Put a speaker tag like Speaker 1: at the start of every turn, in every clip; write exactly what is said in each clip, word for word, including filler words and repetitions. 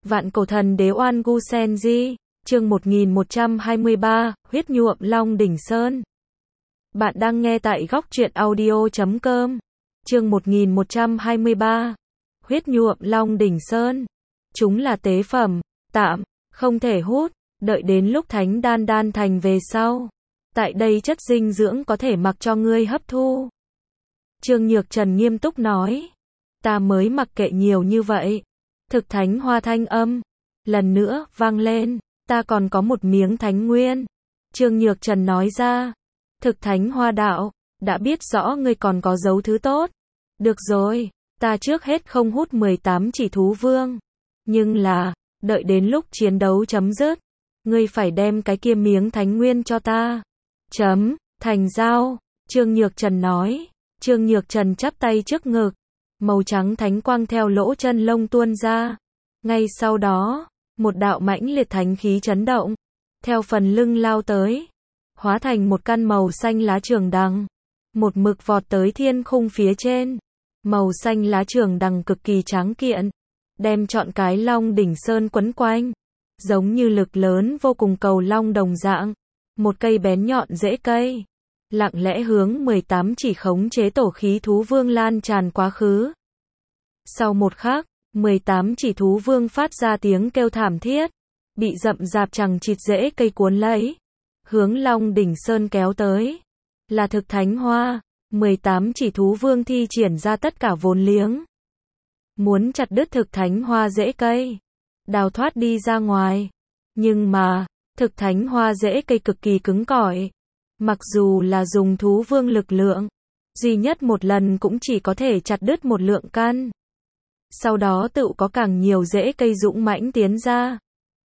Speaker 1: Vạn cổ thần đế Oan Gu Sen Di, chương một nghìn một trăm hai mươi ba, huyết nhuộm Long Đỉnh Sơn. Bạn đang nghe tại góc truyện audio chấm com. Chương một nghìn một trăm hai mươi ba, huyết nhuộm Long Đỉnh Sơn. Chúng là tế phẩm, tạm, không thể hút, đợi đến lúc thánh đan đan thành về sau. Tại đây chất dinh dưỡng có thể mặc cho ngươi hấp thu. Trương Nhược Trần nghiêm túc nói. Ta mới mặc kệ nhiều như vậy. Thực thánh hoa thanh âm. Lần nữa, vang lên. Ta còn có một miếng thánh nguyên. Trương Nhược Trần nói ra. Thực thánh hoa đạo. Đã biết rõ ngươi còn có dấu thứ tốt. Được rồi. Ta trước hết không hút mười tám chỉ thú vương. Nhưng là, đợi đến lúc chiến đấu chấm dứt. Ngươi phải đem cái kia miếng thánh nguyên cho ta. Chấm, thành giao. Trương Nhược Trần nói. Trương Nhược Trần chắp tay trước ngực. Màu trắng thánh quang theo lỗ chân lông tuôn ra. Ngay sau đó, một đạo mãnh liệt thánh khí chấn động. Theo phần lưng lao tới. Hóa thành một căn màu xanh lá trường đằng. Một mực vọt tới thiên khung phía trên. Màu xanh lá trường đằng cực kỳ tráng kiện. Đem trọn cái Long Đỉnh Sơn quấn quanh. Giống như lực lớn vô cùng cầu long đồng dạng. Một cây bén nhọn rễ cây. Lặng lẽ hướng mười tám chỉ khống chế tổ khí thú vương lan tràn quá khứ. Sau một khắc, mười tám chỉ thú vương phát ra tiếng kêu thảm thiết. Bị rậm rạp chằng chịt rễ cây cuốn lấy. Hướng Long Đỉnh Sơn kéo tới. Là thực thánh hoa. mười tám chỉ thú vương thi triển ra tất cả vốn liếng. Muốn chặt đứt thực thánh hoa rễ cây. Đào thoát đi ra ngoài. Nhưng mà, thực thánh hoa rễ cây cực kỳ cứng cỏi. Mặc dù là dùng thú vương lực lượng, duy nhất một lần cũng chỉ có thể chặt đứt một lượng căn. Sau đó tự có càng nhiều rễ cây dũng mãnh tiến ra.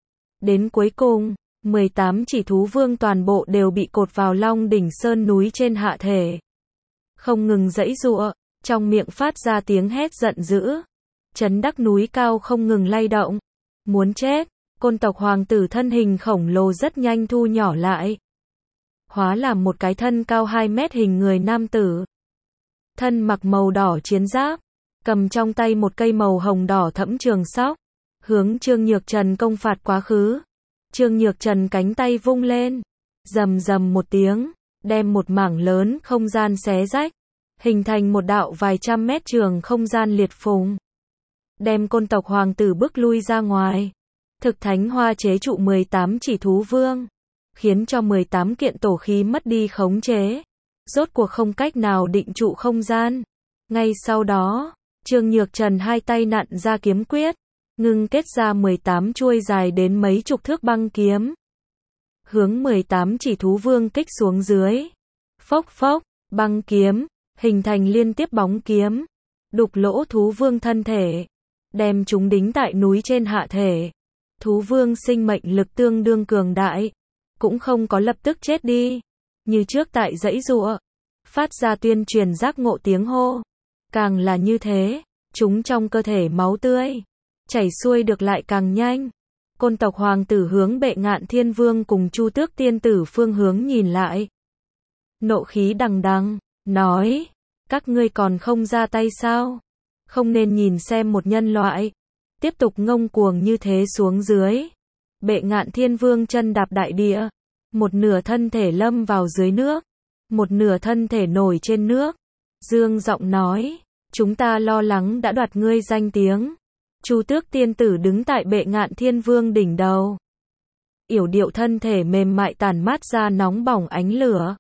Speaker 1: Đến cuối cùng, mười tám chỉ thú vương toàn bộ đều bị cột vào Long Đỉnh Sơn núi trên hạ thể. Không ngừng giãy giụa, trong miệng phát ra tiếng hét giận dữ. Chấn đắc núi cao không ngừng lay động. Muốn chết, côn tộc hoàng tử thân hình khổng lồ rất nhanh thu nhỏ lại. Hóa làm một cái thân cao hai mét hình người nam tử. Thân mặc màu đỏ chiến giáp, cầm trong tay một cây màu hồng đỏ thẫm trường sóc, hướng Trương Nhược Trần công phạt quá khứ. Trương Nhược Trần cánh tay vung lên, rầm rầm một tiếng, đem một mảng lớn không gian xé rách, hình thành một đạo vài trăm mét trường không gian liệt phùng. Đem côn tộc hoàng tử bước lui ra ngoài. Thực thánh hoa chế trụ mười tám chỉ thú vương. Khiến cho mười tám kiện tổ khí mất đi khống chế. Rốt cuộc không cách nào định trụ không gian. Ngay sau đó, Trương Nhược Trần hai tay nặn ra kiếm quyết. Ngưng kết ra mười tám chuôi dài đến mấy chục thước băng kiếm. Hướng mười tám chỉ thú vương kích xuống dưới. Phốc phốc, băng kiếm, hình thành liên tiếp bóng kiếm. Đục lỗ thú vương thân thể. Đem chúng đính tại núi trên hạ thể. Thú vương sinh mệnh lực tương đương cường đại. Cũng không có lập tức chết đi. Như trước tại giãy giụa. Phát ra tuyên truyền giác ngộ tiếng hô. Càng là như thế, chúng trong cơ thể máu tươi. Chảy xuôi được lại càng nhanh. Côn tộc hoàng tử hướng Bệ Ngạn Thiên Vương cùng Chu Tước Tiên Tử phương hướng nhìn lại. Nộ khí đằng đằng, nói. Các ngươi còn không ra tay sao? Không nên nhìn xem một nhân loại. Tiếp tục ngông cuồng như thế xuống dưới. Bệ Ngạn Thiên Vương chân đạp đại địa. Một nửa thân thể lâm vào dưới nước. Một nửa thân thể nổi trên nước. Dương giọng nói. Chúng ta lo lắng đã đoạt ngươi danh tiếng. Chu Tước Tiên Tử đứng tại Bệ Ngạn Thiên Vương đỉnh đầu. Yểu điệu thân thể mềm mại tản mát ra nóng bỏng ánh lửa.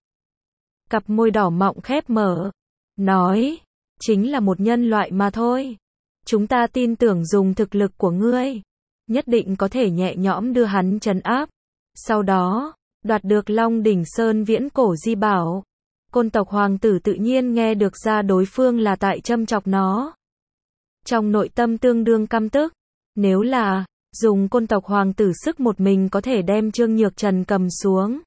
Speaker 1: Cặp môi đỏ mọng khép mở. Nói. Chính là một nhân loại mà thôi. Chúng ta tin tưởng dùng thực lực của ngươi. Nhất định có thể nhẹ nhõm đưa hắn trấn áp. Sau đó, đoạt được Long Đỉnh Sơn viễn cổ di bảo. Côn tộc hoàng tử tự nhiên nghe được ra đối phương là tại châm chọc nó. Trong nội tâm tương đương căm tức. Nếu là, dùng côn tộc hoàng tử sức một mình có thể đem Trương Nhược Trần cầm xuống.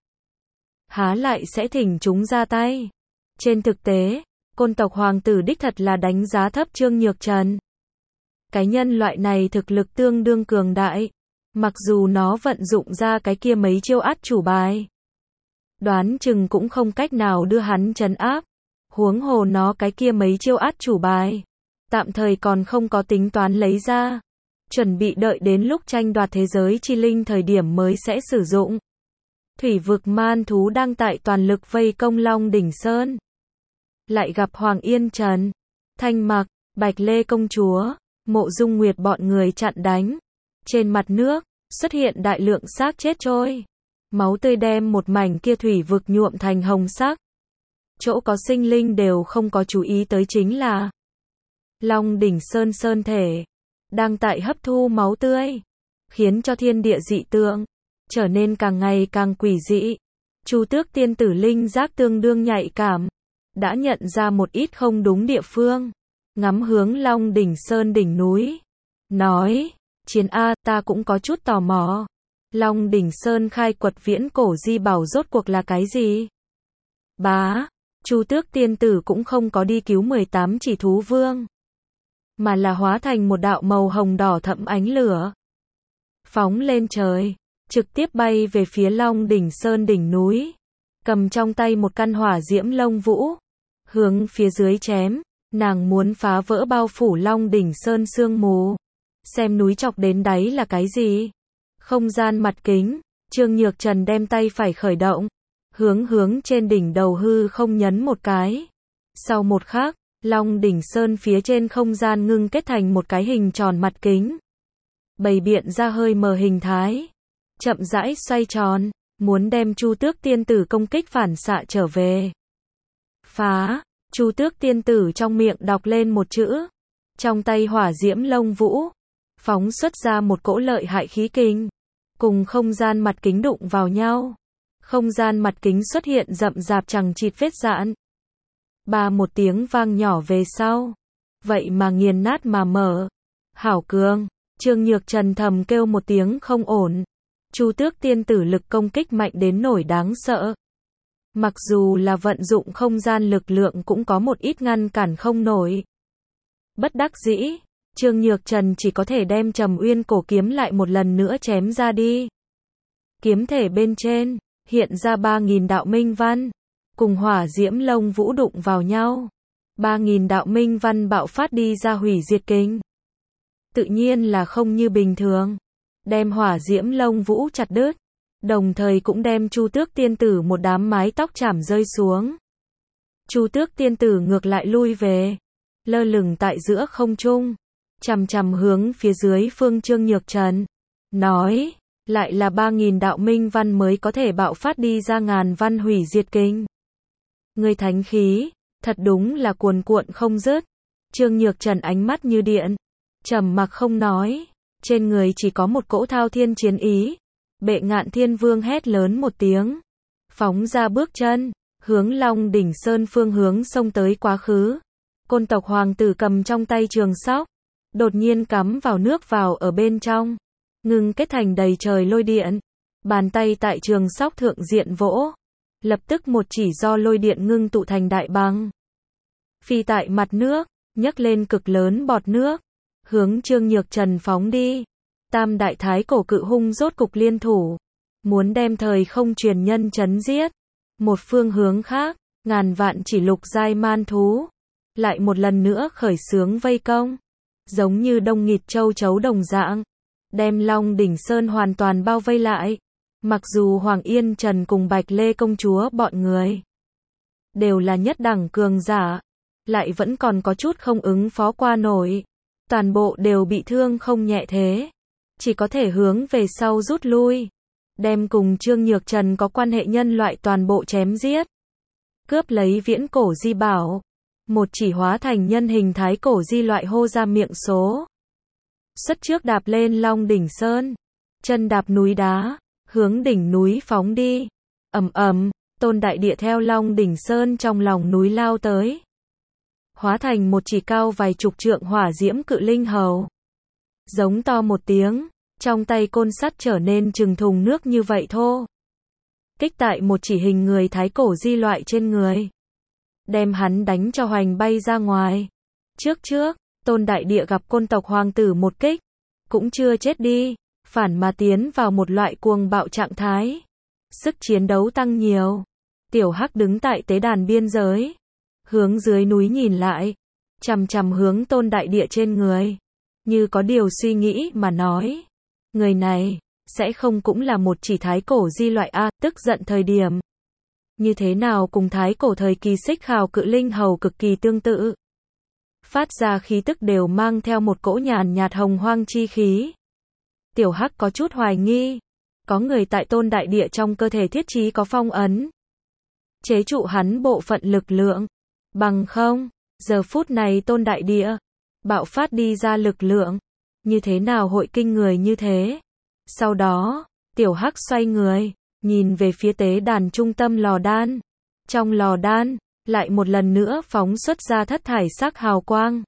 Speaker 1: Há lại sẽ thỉnh chúng ra tay. Trên thực tế, côn tộc hoàng tử đích thật là đánh giá thấp Trương Nhược Trần. Cái nhân loại này thực lực tương đương cường đại. Mặc dù nó vận dụng ra cái kia mấy chiêu át chủ bài. Đoán chừng cũng không cách nào đưa hắn trấn áp. Huống hồ nó cái kia mấy chiêu át chủ bài. Tạm thời còn không có tính toán lấy ra. chuẩn bị đợi đến lúc tranh đoạt thế giới chi linh thời điểm mới sẽ sử dụng. Thủy vực man thú đang tại toàn lực vây công Long Đỉnh Sơn. Lại gặp Hoàng Yên Trần, Thanh Mặc, Bạch Lê công chúa, Mộ Dung Nguyệt bọn người chặn đánh. Trên mặt nước, xuất hiện đại lượng xác chết trôi. Máu tươi đem một mảnh kia thủy vực nhuộm thành hồng sắc. Chỗ có sinh linh đều không có chú ý tới chính là Long Đỉnh Sơn sơn thể đang tại hấp thu máu tươi, khiến cho thiên địa dị tượng trở nên càng ngày càng quỷ dị. Chu Tước tiên tử linh giác tương đương nhạy cảm, đã nhận ra một ít không đúng địa phương, ngắm hướng Long Đỉnh Sơn đỉnh núi, nói: "Chiến a, ta cũng có chút tò mò. Long Đỉnh Sơn khai quật viễn cổ di bảo rốt cuộc là cái gì?" Bá, Chu Tước tiên tử cũng không có đi cứu mười tám chỉ thú vương, mà là hóa thành một đạo màu hồng đỏ thẫm ánh lửa, phóng lên trời, trực tiếp bay về phía Long Đỉnh Sơn đỉnh núi, cầm trong tay một căn hỏa diễm lông vũ, hướng phía dưới chém, nàng muốn phá vỡ bao phủ Long Đỉnh Sơn sương mù, xem núi chọc đến đáy là cái gì. Không gian mặt kính, Trương Nhược Trần đem tay phải khởi động, hướng hướng trên đỉnh đầu hư không nhấn một cái. Sau một khắc, Long Đỉnh Sơn phía trên không gian ngưng kết thành một cái hình tròn mặt kính, bày biện ra hơi mờ hình thái, chậm rãi xoay tròn, muốn đem Chu Tước tiên tử công kích phản xạ trở về. Phá, Chu Tước tiên tử trong miệng đọc lên một chữ, trong tay hỏa diễm lông vũ, phóng xuất ra một cỗ lợi hại khí kình, cùng không gian mặt kính đụng vào nhau. Không gian mặt kính xuất hiện rậm rạp chằng chịt vết rạn. Ba một tiếng vang nhỏ về sau, vậy mà nghiền nát mà mở. Hảo cường, Trương Nhược Trần thầm kêu một tiếng không ổn. Chu Tước tiên tử lực công kích mạnh đến nổi đáng sợ. Mặc dù là vận dụng không gian lực lượng cũng có một ít ngăn cản không nổi. Bất đắc dĩ, Trương Nhược Trần chỉ có thể đem Trầm Uyên cổ kiếm lại một lần nữa chém ra đi. Kiếm thể bên trên hiện ra ba nghìn đạo minh văn, cùng hỏa diễm lông vũ đụng vào nhau. ba nghìn đạo minh văn bạo phát đi ra hủy diệt kình. Tự nhiên là không như bình thường, đem hỏa diễm lông vũ chặt đứt, đồng thời cũng đem Chu Tước tiên tử một đám mái tóc chảm rơi xuống. Chu Tước tiên tử ngược lại lui về, lơ lửng tại giữa không trung, chằm chằm hướng phía dưới phương Trương Nhược Trần, nói: "Lại là ba nghìn đạo minh văn mới có thể bạo phát đi ra ngàn văn hủy diệt kinh. Ngươi thánh khí, thật đúng là cuồn cuộn không dứt." Trương Nhược Trần ánh mắt như điện, trầm mặc không nói, trên người chỉ có một cỗ thao thiên chiến ý. Bệ Ngạn Thiên Vương hét lớn một tiếng, phóng ra bước chân, hướng Long Đỉnh Sơn phương hướng xông tới quá khứ. Côn tộc hoàng tử cầm trong tay trường sóc, đột nhiên cắm vào nước vào ở bên trong, ngưng kết thành đầy trời lôi điện. Bàn tay tại trường sóc thượng diện vỗ, lập tức một chỉ do lôi điện ngưng tụ thành đại băng, phi tại mặt nước, nhấc lên cực lớn bọt nước, hướng Trương Nhược Trần phóng đi. Tam đại thái cổ cự hung rốt cục liên thủ, muốn đem thời không truyền nhân chấn giết. Một phương hướng khác, ngàn vạn chỉ lục giai man thú lại một lần nữa khởi xướng vây công, giống như đông nghịt châu chấu đồng dạng, đem Long Đỉnh Sơn hoàn toàn bao vây lại. Mặc dù Hoàng Yên Trần cùng Bạch Lê công chúa bọn người đều là nhất đẳng cường giả, lại vẫn còn có chút không ứng phó qua nổi, toàn bộ đều bị thương không nhẹ thế, chỉ có thể hướng về sau rút lui, đem cùng Trương Nhược Trần có quan hệ nhân loại toàn bộ chém giết, cướp lấy viễn cổ di bảo. Một chỉ hóa thành nhân hình thái cổ di loại hô ra miệng số. Xuất trước đạp lên Long Đỉnh Sơn, chân đạp núi đá, hướng đỉnh núi phóng đi. Ầm ầm, Tôn Đại Địa theo Long Đỉnh Sơn trong lòng núi lao tới, hóa thành một chỉ cao vài chục trượng hỏa diễm cự linh hầu. Giống to một tiếng, trong tay côn sắt trở nên chừng thùng nước như vậy thô, kích tại một chỉ hình người thái cổ di loại trên người, đem hắn đánh cho hoành bay ra ngoài. Trước trước, Tôn Đại Địa gặp côn tộc hoàng tử một kích, cũng chưa chết đi, phản mà tiến vào một loại cuồng bạo trạng thái, sức chiến đấu tăng nhiều. Tiểu Hắc đứng tại tế đàn biên giới, hướng dưới núi nhìn lại, chằm chằm hướng Tôn Đại Địa trên người, như có điều suy nghĩ mà nói. Người này, sẽ không cũng là một chỉ thái cổ di loại A, tức giận thời điểm. Như thế nào cùng thái cổ thời kỳ Xích Hào cự linh hầu cực kỳ tương tự. Phát ra khí tức đều mang theo một cỗ nhàn nhạt hồng hoang chi khí. Tiểu Hắc có chút hoài nghi. Có người tại tôn đại địa trong cơ thể thiết trí có phong ấn. Chế trụ hắn bộ phận lực lượng. Bằng không, giờ phút này tôn đại địa, bạo phát đi ra lực lượng. Như thế nào hội kinh người như thế? Sau đó, Tiểu Hắc xoay người, nhìn về phía tế đàn trung tâm lò đan. Trong lò đan, lại một lần nữa phóng xuất ra thất thải sắc hào quang.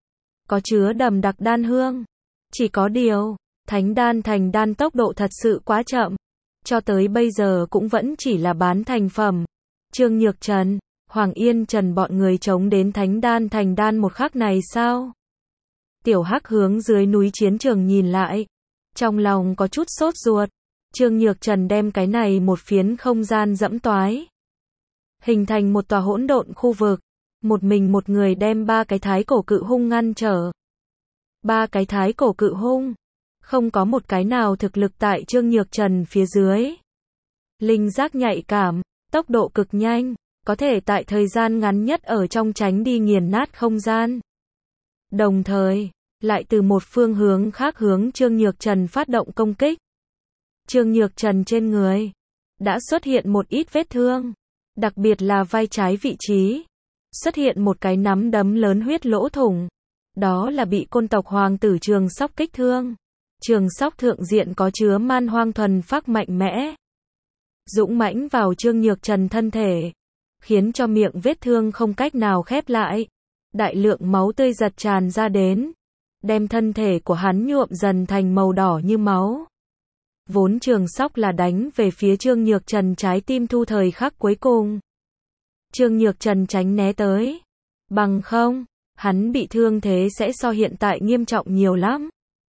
Speaker 1: Có chứa đậm đặc đan hương. Chỉ có điều, thánh đan thành đan tốc độ thật sự quá chậm. Cho tới bây giờ cũng vẫn chỉ là bán thành phẩm. Trương Nhược Trần, Hoàng Yên Trần bọn người chống đến thánh đan thành đan một khắc này sao? Tiểu Hắc hướng dưới núi chiến trường nhìn lại. Trong lòng có chút sốt ruột. Trương Nhược Trần đem cái này một phiến không gian dẫm toái. Hình thành một tòa hỗn độn khu vực. Một mình một người đem ba cái thái cổ cự hung ngăn trở. Ba cái thái cổ cự hung. Không có một cái nào thực lực tại Trương Nhược Trần phía dưới. Linh giác nhạy cảm, tốc độ cực nhanh, có thể tại thời gian ngắn nhất ở trong tránh đi nghiền nát không gian. Đồng thời, lại từ một phương hướng khác hướng Trương Nhược Trần phát động công kích. Trương Nhược Trần trên người đã xuất hiện một ít vết thương, đặc biệt là vai trái vị trí, xuất hiện một cái nắm đấm lớn huyết lỗ thủng. Đó là bị côn tộc hoàng tử Trường Sóc kích thương. Trường Sóc thượng diện có chứa man hoang thuần phác mạnh mẽ, dũng mãnh vào Trương Nhược Trần thân thể, khiến cho miệng vết thương không cách nào khép lại. Đại lượng máu tươi giật tràn ra đến, đem thân thể của hắn nhuộm dần thành màu đỏ như máu. Vốn Trường Sóc là đánh về phía Trương Nhược Trần trái tim thu thời khắc cuối cùng. Trương Nhược Trần tránh né tới. Bằng không, hắn bị thương thế sẽ so hiện tại nghiêm trọng nhiều lắm.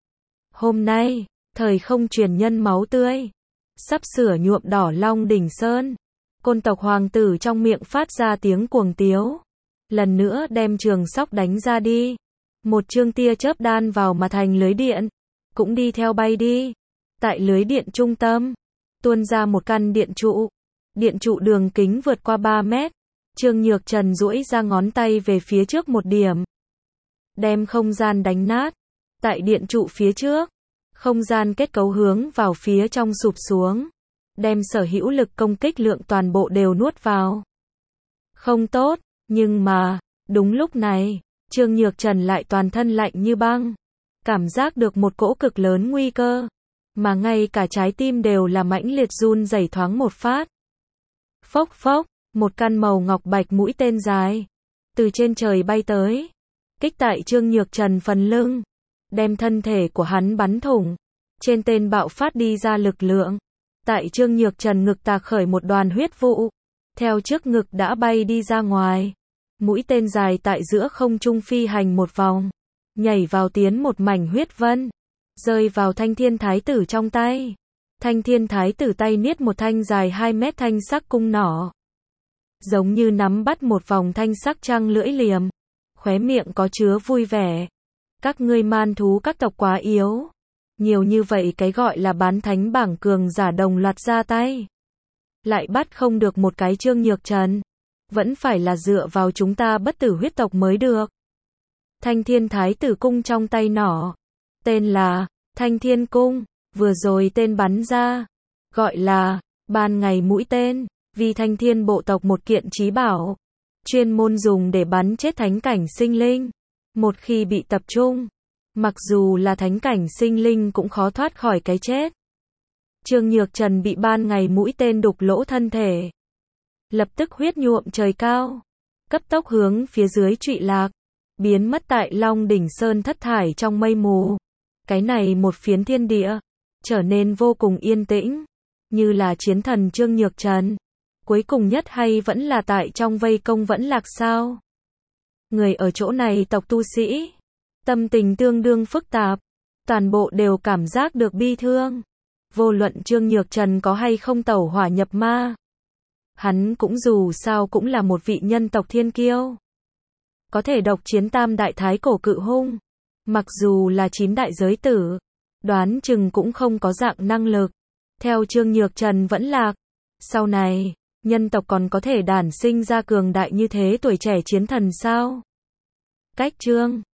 Speaker 1: Hôm nay, thời không truyền nhân máu tươi, sắp sửa nhuộm đỏ Long Đỉnh Sơn. Côn tộc hoàng tử trong miệng phát ra tiếng cuồng tiếu. Lần nữa đem Trường Sóc đánh ra đi. Một chương tia chớp đan vào mà thành lưới điện, cũng đi theo bay đi. Tại lưới điện trung tâm, tuôn ra một căn điện trụ. Điện trụ đường kính vượt qua ba mét. Trương Nhược Trần duỗi ra ngón tay về phía trước một điểm, đem không gian đánh nát. Tại điện trụ phía trước, không gian kết cấu hướng vào phía trong sụp xuống, đem sở hữu lực công kích lượng toàn bộ đều nuốt vào. Không tốt, nhưng mà, đúng lúc này, Trương Nhược Trần lại toàn thân lạnh như băng, cảm giác được một cỗ cực lớn nguy cơ, mà ngay cả trái tim đều là mãnh liệt run rẩy thoáng một phát. Phốc phốc, một căn màu ngọc bạch mũi tên dài, từ trên trời bay tới, kích tại Trương Nhược Trần phần lưng, đem thân thể của hắn bắn thủng. Trên tên bạo phát đi ra lực lượng, tại Trương Nhược Trần ngực tạc khởi một đoàn huyết vụ, theo trước ngực đã bay đi ra ngoài. Mũi tên dài tại giữa không trung phi hành một vòng, nhảy vào tiến một mảnh huyết vân, rơi vào Thanh Thiên Thái tử trong tay. Thanh Thiên Thái tử tay niết một thanh dài hai mét thanh sắc cung nỏ, giống như nắm bắt một vòng thanh sắc trăng lưỡi liềm, khóe miệng có chứa vui vẻ. Các ngươi man thú các tộc quá yếu, nhiều như vậy cái gọi là bán thánh bảng cường giả đồng loạt ra tay, lại bắt không được một cái Trương Nhược Trần, vẫn phải là dựa vào chúng ta bất tử huyết tộc mới được. Thanh Thiên Thái tử cung trong tay nỏ, tên là Thanh Thiên Cung, vừa rồi tên bắn ra, gọi là ban ngày mũi tên, vì Thanh Thiên bộ tộc một kiện chí bảo, chuyên môn dùng để bắn chết thánh cảnh sinh linh. Một khi bị tập trung, mặc dù là thánh cảnh sinh linh cũng khó thoát khỏi cái chết. Trương Nhược Trần bị ban ngày mũi tên đục lỗ thân thể, lập tức huyết nhuộm trời cao, cấp tốc hướng phía dưới trụy lạc, biến mất tại Long Đỉnh Sơn thất thải trong mây mù. Cái này một phiến thiên địa, trở nên vô cùng yên tĩnh, như là chiến thần Trương Nhược Trần. Cuối cùng nhất hay vẫn là tại trong vây công vẫn lạc sao? Người ở chỗ này tộc tu sĩ, tâm tình tương đương phức tạp, toàn bộ đều cảm giác được bi thương. Vô luận Trương Nhược Trần có hay không tẩu hỏa nhập ma, hắn cũng dù sao cũng là một vị nhân tộc thiên kiêu, có thể độc chiến tam đại thái cổ cự hung, Mặc dù là chín đại giới tử, đoán chừng cũng không có dạng năng lực. Theo Trương Nhược Trần vẫn lạc. Sau này, nhân tộc còn có thể đản sinh ra cường đại như thế tuổi trẻ chiến thần sao? Cách Trương